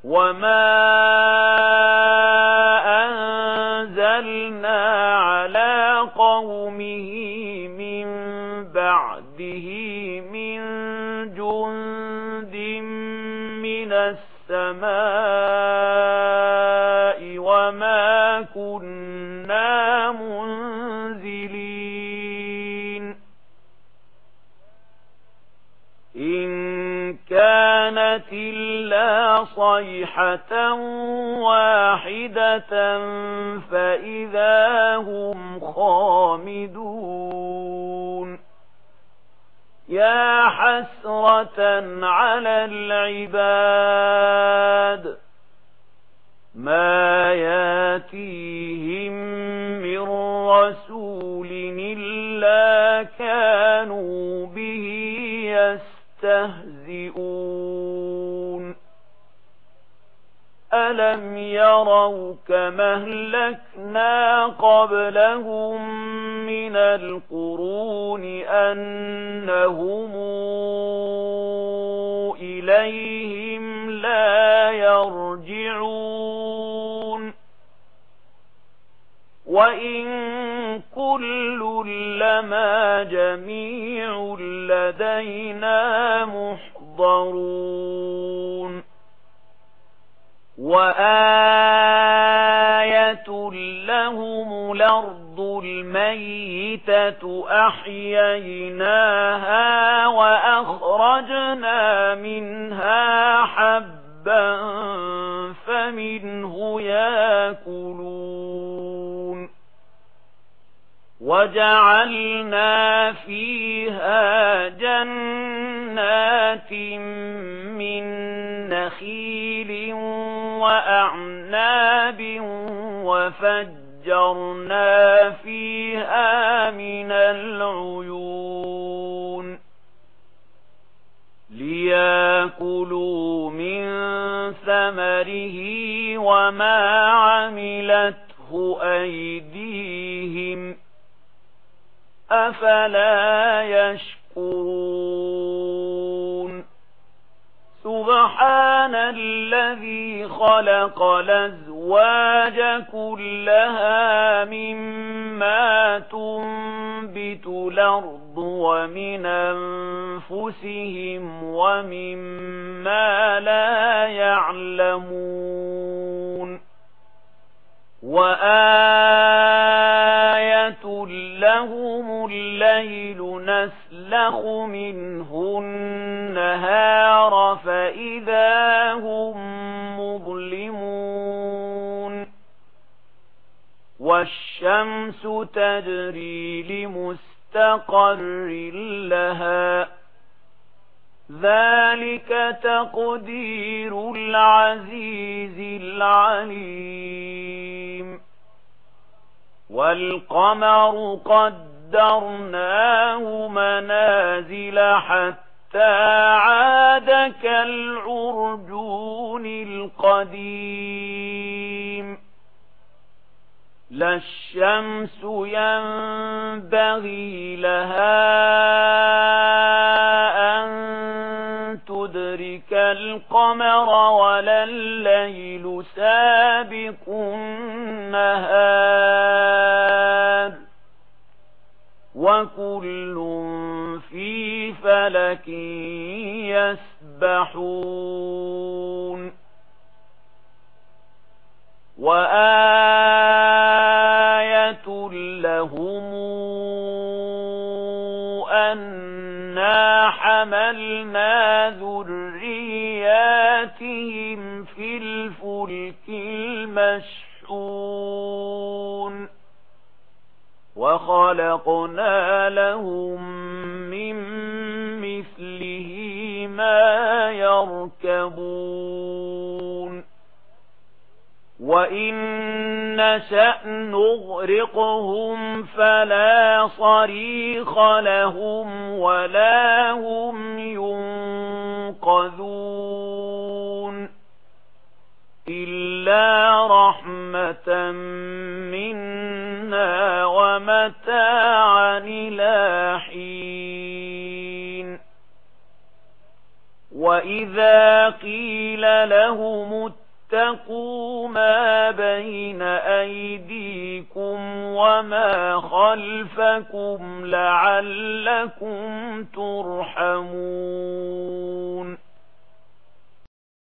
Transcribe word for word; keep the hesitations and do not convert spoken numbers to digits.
وما أنزلنا على قومه من بعده من جند من السماء وما كنا منزلين إن كانت إلا صيحة واحدة فإذا هم خامدون يا حسرة على العباد ما ياتيهم من رسول إلا كانوا به يستهزئون ألم يروا كما أهلكنا قبلهم من القرون أنهم إليهم لا يرجعون وإن كل لما جميع لدينا محضرون وآية لهم الأرض الميتة أحييناها وأخرجنا منها حبا فمنه يأكلون وجعلنا فيها جنات من نخيل وأعناب وفجرنا فيها من العيون ليأكلوا من ثمره وما عملته أيديهم أفلا يشكرون سبحان الذي خلق الأزواج كلها مما تنبت الأرض ومن أنفسهم ومما لا يعلمون وآية لهم الليل نسلخ منه النهار فإذا هم مظلمون والشمس تجري لمستقر لها ذلك تقدير العزيز العليم والقمر قدرناه منازل حتى عاد كالعرجون القديم لا الشمس ينبغي لها أن تدرك القمر ولا الليل سابق النهار وكل في فلك يسبحون وآية لهم أنا حملنا ذرياتهم في الفلك المشحون وخلقنا لهم من مثله ما يركبون وإن نشأ نغرقهم فلا صريخ لهم ولا هم ينقذون إلا رحمة منا ومتاعا إلى حين وإذ وإذا قيل لهم اتقوا ما بين أيديكم وما خلفكم لعلكم ترحمون